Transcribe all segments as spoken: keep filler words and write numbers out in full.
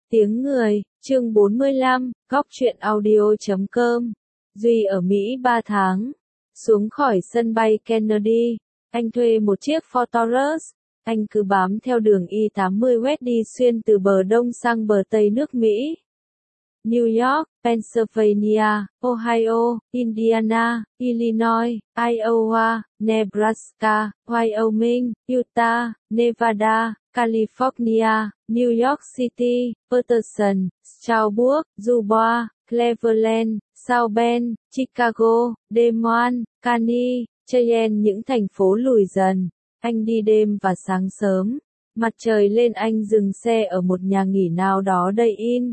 Tiếng người, chương bốn mươi lăm, góc truyện audio chấm com. Duy ở Mỹ ba tháng. Xuống khỏi sân bay Kennedy, anh thuê một chiếc Ford Taurus. Anh cứ bám theo đường I tám mươi West đi xuyên từ bờ đông sang bờ tây nước Mỹ. New York, Pennsylvania, Ohio, Indiana, Illinois, Iowa, Nebraska, Wyoming, Utah, Nevada, California, New York City, Peterson, Stroudsburg, Dubois, Cleveland, South Bend, Chicago, Des Moines, Kearney, Cheyenne, những thành phố lùi dần. Anh đi đêm và sáng sớm. Mặt trời lên anh dừng xe ở một nhà nghỉ nào đó đầy in.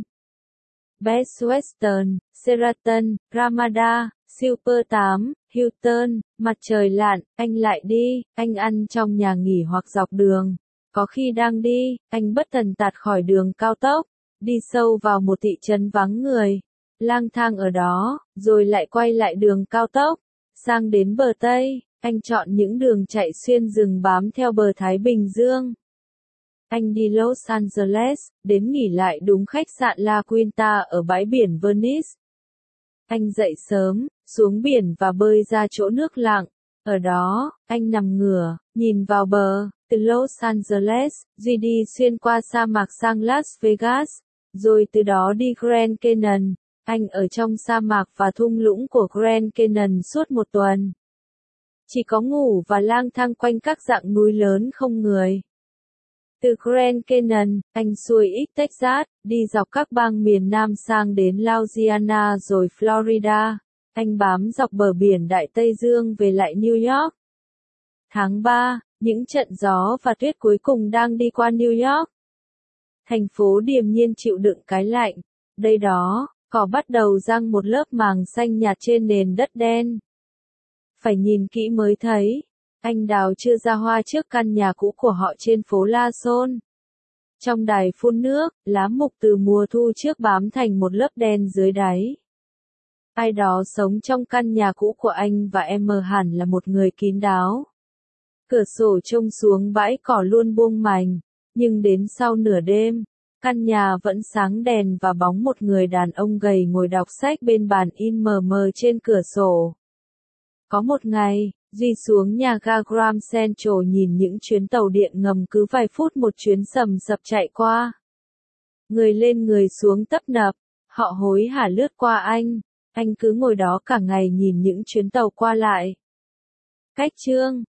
Best Western, Sheraton, Ramada, Super tám, Hilton. Mặt trời lặn, anh lại đi, anh ăn trong nhà nghỉ hoặc dọc đường. Có khi đang đi, anh bất thần tạt khỏi đường cao tốc, đi sâu vào một thị trấn vắng người, lang thang ở đó, rồi lại quay lại đường cao tốc, sang đến bờ Tây, anh chọn những đường chạy xuyên rừng bám theo bờ Thái Bình Dương. Anh đi Los Angeles, đến nghỉ lại đúng khách sạn La Quinta ở bãi biển Venice. Anh dậy sớm, xuống biển và bơi ra chỗ nước lặng. Ở đó, anh nằm ngửa, nhìn vào bờ. Từ Los Angeles, Duy đi xuyên qua sa mạc sang Las Vegas, rồi từ đó đi Grand Canyon. Anh ở trong sa mạc và thung lũng của Grand Canyon suốt một tuần. Chỉ có ngủ và lang thang quanh các dạng núi lớn không người. Từ Grand Canyon, anh xuôi ít Texas, đi dọc các bang miền Nam sang đến Louisiana rồi Florida. Anh bám dọc bờ biển Đại Tây Dương về lại New York. Tháng ba, những trận gió và tuyết cuối cùng đang đi qua New York. Thành phố điềm nhiên chịu đựng cái lạnh. Đây đó, cỏ bắt đầu răng một lớp màng xanh nhạt trên nền đất đen. Phải nhìn kỹ mới thấy. Anh đào chưa ra hoa trước căn nhà cũ của họ trên phố La Sôn. Trong đài phun nước, lá mục từ mùa thu trước bám thành một lớp đen dưới đáy. Ai đó sống trong căn nhà cũ của anh và em mờ hẳn là một người kín đáo. Cửa sổ trông xuống bãi cỏ luôn buông mành, nhưng đến sau nửa đêm, căn nhà vẫn sáng đèn và bóng một người đàn ông gầy ngồi đọc sách bên bàn in mờ mờ trên cửa sổ. Có một ngày, Duy xuống nhà ga Grand Central nhìn những chuyến tàu điện ngầm cứ vài phút một chuyến sầm sập chạy qua. Người lên người xuống tấp nập, họ hối hả lướt qua anh, anh cứ ngồi đó cả ngày nhìn những chuyến tàu qua lại. Cách chương